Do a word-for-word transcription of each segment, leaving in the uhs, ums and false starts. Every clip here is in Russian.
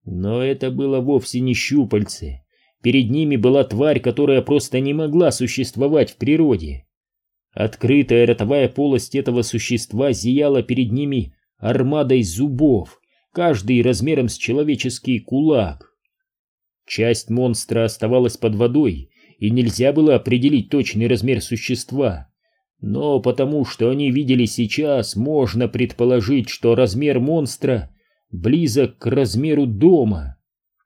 Но это было вовсе не щупальце. Перед ними была тварь, которая просто не могла существовать в природе. Открытая ротовая полость этого существа зияла перед ними армадой зубов, каждый размером с человеческий кулак. Часть монстра оставалась под водой, и нельзя было определить точный размер существа. Но потому что они видели сейчас, можно предположить, что размер монстра близок к размеру дома.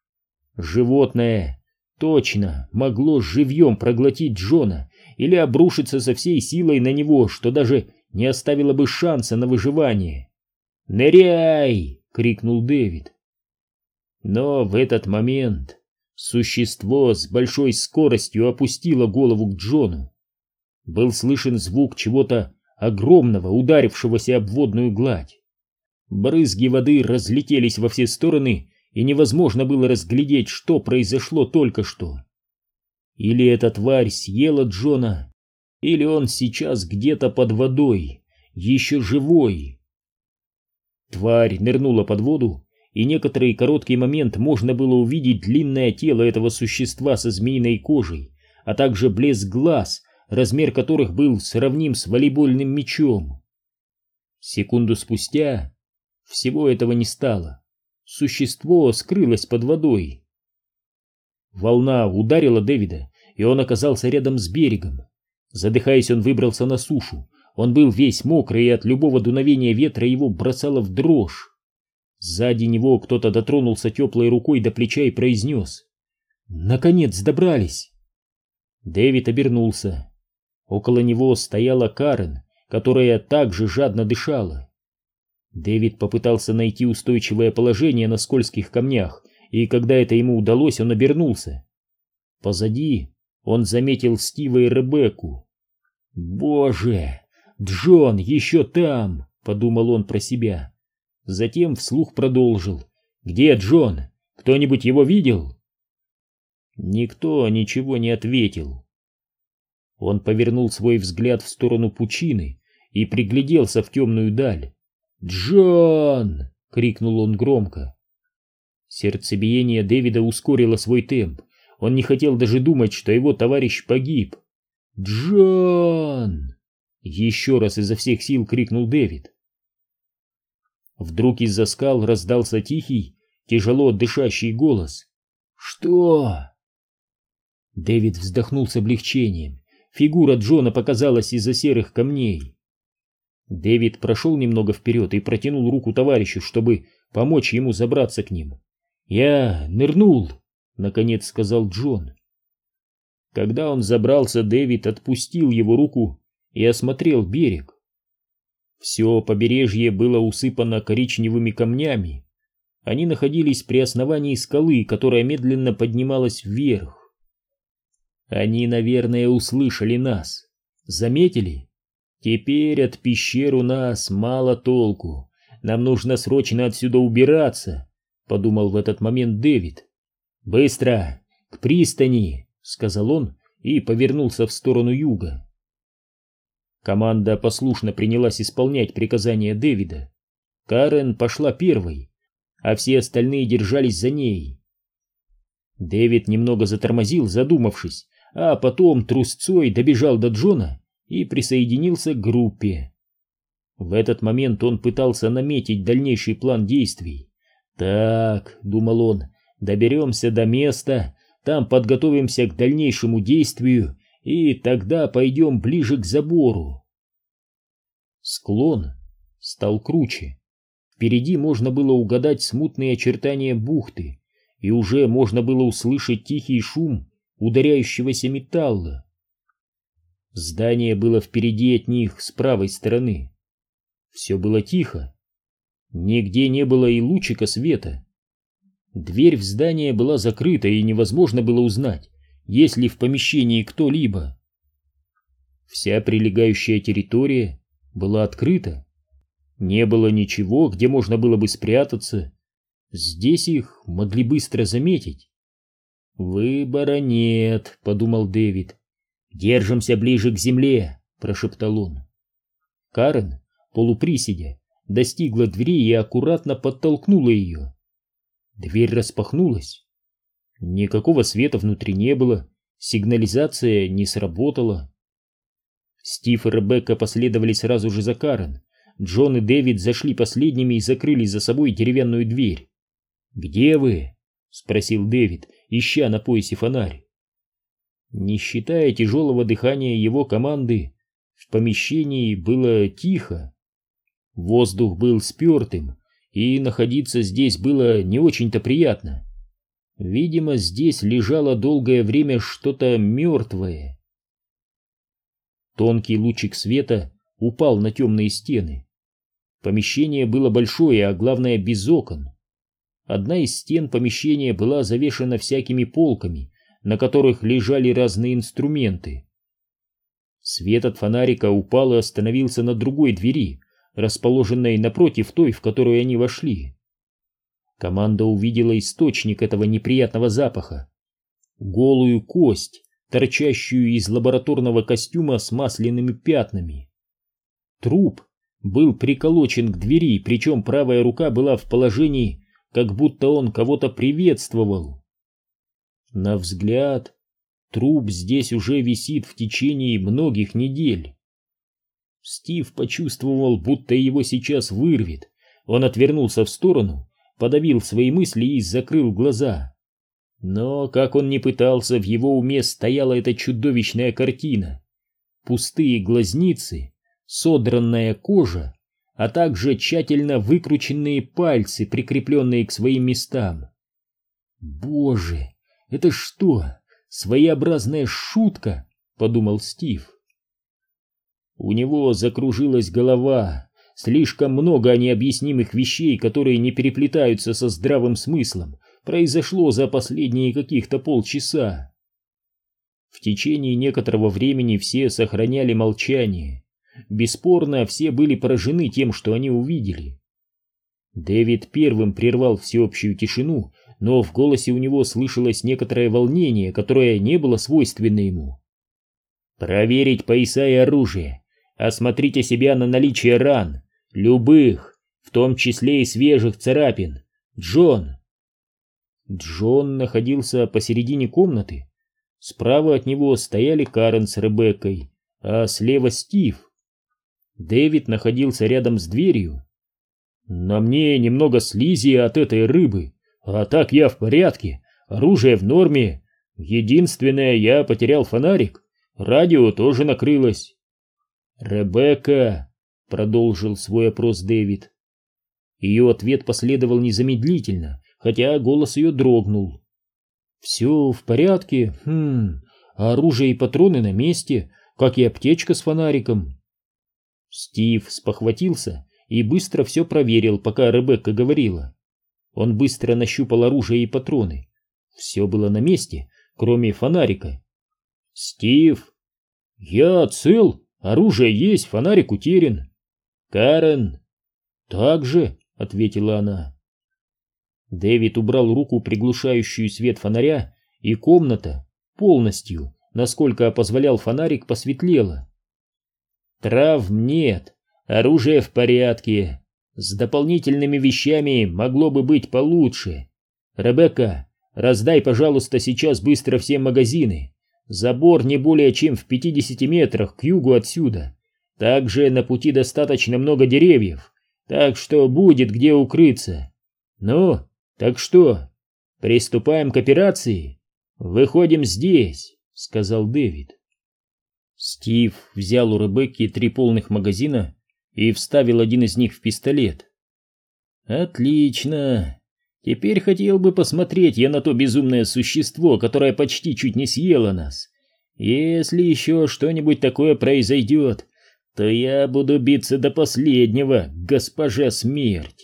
Животное точно могло живьем проглотить Джона или обрушиться со всей силой на него, что даже не оставило бы шанса на выживание. «Ныряй!» — крикнул Дэвид. Но в этот момент существо с большой скоростью опустило голову к Джону. Был слышен звук чего-то огромного, ударившегося об водную гладь. Брызги воды разлетелись во все стороны, и невозможно было разглядеть, что произошло только что. Или эта тварь съела Джона, или он сейчас где-то под водой, еще живой. Тварь нырнула под воду, и некоторый короткий момент можно было увидеть длинное тело этого существа со змеиной кожей, а также блеск глаз, размер которых был сравним с волейбольным мячом. Секунду спустя всего этого не стало. Существо скрылось под водой. Волна ударила Дэвида, и он оказался рядом с берегом. Задыхаясь, он выбрался на сушу. Он был весь мокрый, и от любого дуновения ветра его бросало в дрожь. Сзади него кто-то дотронулся теплой рукой до плеча и произнес: «Наконец добрались!» Дэвид обернулся. Около него стояла Карен, которая также жадно дышала. Дэвид попытался найти устойчивое положение на скользких камнях, и когда это ему удалось, он обернулся. Позади он заметил Стива и Ребекку. «Боже, Джон еще там!» — подумал он про себя. Затем вслух продолжил: «Где Джон? Кто-нибудь его видел?» Никто ничего не ответил. Он повернул свой взгляд в сторону пучины и пригляделся в темную даль. «Джон!» — крикнул он громко. Сердцебиение Дэвида ускорило свой темп. Он не хотел даже думать, что его товарищ погиб. «Джон!» — еще раз изо всех сил крикнул Дэвид. Вдруг из-за скал раздался тихий, тяжело дышащий голос. «Что?» Дэвид вздохнул с облегчением. Фигура Джона показалась из-за серых камней. Дэвид прошел немного вперед и протянул руку товарищу, чтобы помочь ему забраться к ним. «Я нырнул», — наконец сказал Джон. Когда он забрался, Дэвид отпустил его руку и осмотрел берег. Все побережье было усыпано коричневыми камнями. Они находились при основании скалы, которая медленно поднималась вверх. Они, наверное, услышали нас. Заметили? Теперь от пещер у нас мало толку. Нам нужно срочно отсюда убираться, подумал в этот момент Дэвид. Быстро, к пристани, сказал он и повернулся в сторону юга. Команда послушно принялась исполнять приказания Дэвида. Карен пошла первой, а все остальные держались за ней. Дэвид немного затормозил, задумавшись, а потом трусцой добежал до Джона и присоединился к группе. В этот момент он пытался наметить дальнейший план действий. «Так», — думал он, — «доберемся до места, там подготовимся к дальнейшему действию, и тогда пойдем ближе к забору». Склон стал круче. Впереди можно было угадать смутные очертания бухты, и уже можно было услышать тихий шум ударяющегося металла. Здание было впереди от них, с правой стороны. Все было тихо. Нигде не было и лучика света. Дверь в здание была закрыта, и невозможно было узнать, есть ли в помещении кто-либо. Вся прилегающая территория была открыта. Не было ничего, где можно было бы спрятаться. Здесь их могли быстро заметить. «Выбора нет», — подумал Дэвид. «Держимся ближе к земле», — прошептал он. Карен, полуприседя, достигла двери и аккуратно подтолкнула ее. Дверь распахнулась. Никакого света внутри не было, сигнализация не сработала. Стив и Ребекка последовали сразу же за Карен. Джон и Дэвид зашли последними и закрыли за собой деревянную дверь. «Где вы?» — спросил Дэвид, ища на поясе фонарь. Не считая тяжелого дыхания его команды, в помещении было тихо. Воздух был спертым, и находиться здесь было не очень-то приятно. Видимо, здесь лежало долгое время что-то мертвое. Тонкий лучик света упал на темные стены. Помещение было большое, а главное, без окон. Одна из стен помещения была завешена всякими полками, на которых лежали разные инструменты. Свет от фонарика упал и остановился на другой двери, расположенной напротив той, в которую они вошли. Команда увидела источник этого неприятного запаха. Голую кость, торчащую из лабораторного костюма с масляными пятнами. Труп был приколочен к двери, причем правая рука была в положении, как будто он кого-то приветствовал. На взгляд, труп здесь уже висит в течение многих недель. Стив почувствовал, будто его сейчас вырвет. Он отвернулся в сторону, подавил свои мысли и закрыл глаза. Но, как он ни пытался, в его уме стояла эта чудовищная картина. Пустые глазницы, содранная кожа, а также тщательно выкрученные пальцы, прикрепленные к своим местам. «Боже, это что, своеобразная шутка?» — подумал Стив. У него закружилась голова. Слишком много необъяснимых вещей, которые не переплетаются со здравым смыслом, произошло за последние каких-то полчаса. В течение некоторого времени все сохраняли молчание. Бесспорно, все были поражены тем, что они увидели. Дэвид первым прервал всеобщую тишину, но в голосе у него слышалось некоторое волнение, которое не было свойственно ему. «Проверить пояса и оружие. Осмотрите себя на наличие ран, любых, в том числе и свежих царапин. Джон!» Джон находился посередине комнаты. Справа от него стояли Карен с Ребеккой, а слева Стив. Дэвид находился рядом с дверью. «На мне немного слизи от этой рыбы, а так я в порядке, оружие в норме. Единственное, я потерял фонарик, радио тоже накрылось». «Ребекка», — продолжил свой опрос Дэвид. Ее ответ последовал незамедлительно, хотя голос ее дрогнул. «Все в порядке, хм, а оружие и патроны на месте, как и аптечка с фонариком». Стив спохватился и быстро все проверил, пока Ребекка говорила. Он быстро нащупал оружие и патроны. Все было на месте, кроме фонарика. «Стив, я цел, оружие есть, фонарик утерян». «Карен?» «Так же», — ответила она. Дэвид убрал руку, приглушающую свет фонаря, и комната полностью, насколько позволял фонарик, посветлела. «Травм нет, оружие в порядке. С дополнительными вещами могло бы быть получше. Ребекка, раздай, пожалуйста, сейчас быстро все магазины. Забор не более чем в пятидесяти метрах к югу отсюда. Также на пути достаточно много деревьев, так что будет где укрыться. Ну, так что, приступаем к операции? Выходим здесь», — сказал Дэвид. Стив взял у Ребекки три полных магазина и вставил один из них в пистолет. «Отлично. Теперь хотел бы посмотреть я на то безумное существо, которое почти чуть не съело нас. Если еще что-нибудь такое произойдет, то я буду биться до последнего, госпожа Смерть».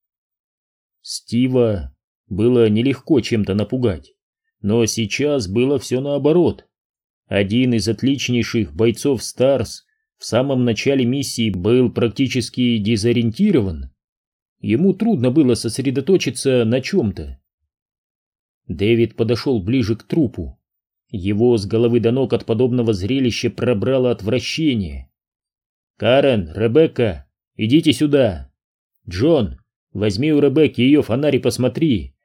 Стива было нелегко чем-то напугать, но сейчас было все наоборот. Один из отличнейших бойцов Старс в самом начале миссии был практически дезориентирован. Ему трудно было сосредоточиться на чем-то. Дэвид подошел ближе к трупу. Его с головы до ног от подобного зрелища пробрало отвращение. «Карен, Ребекка, идите сюда. Джон, возьми у Ребекки ее фонарь и посмотри,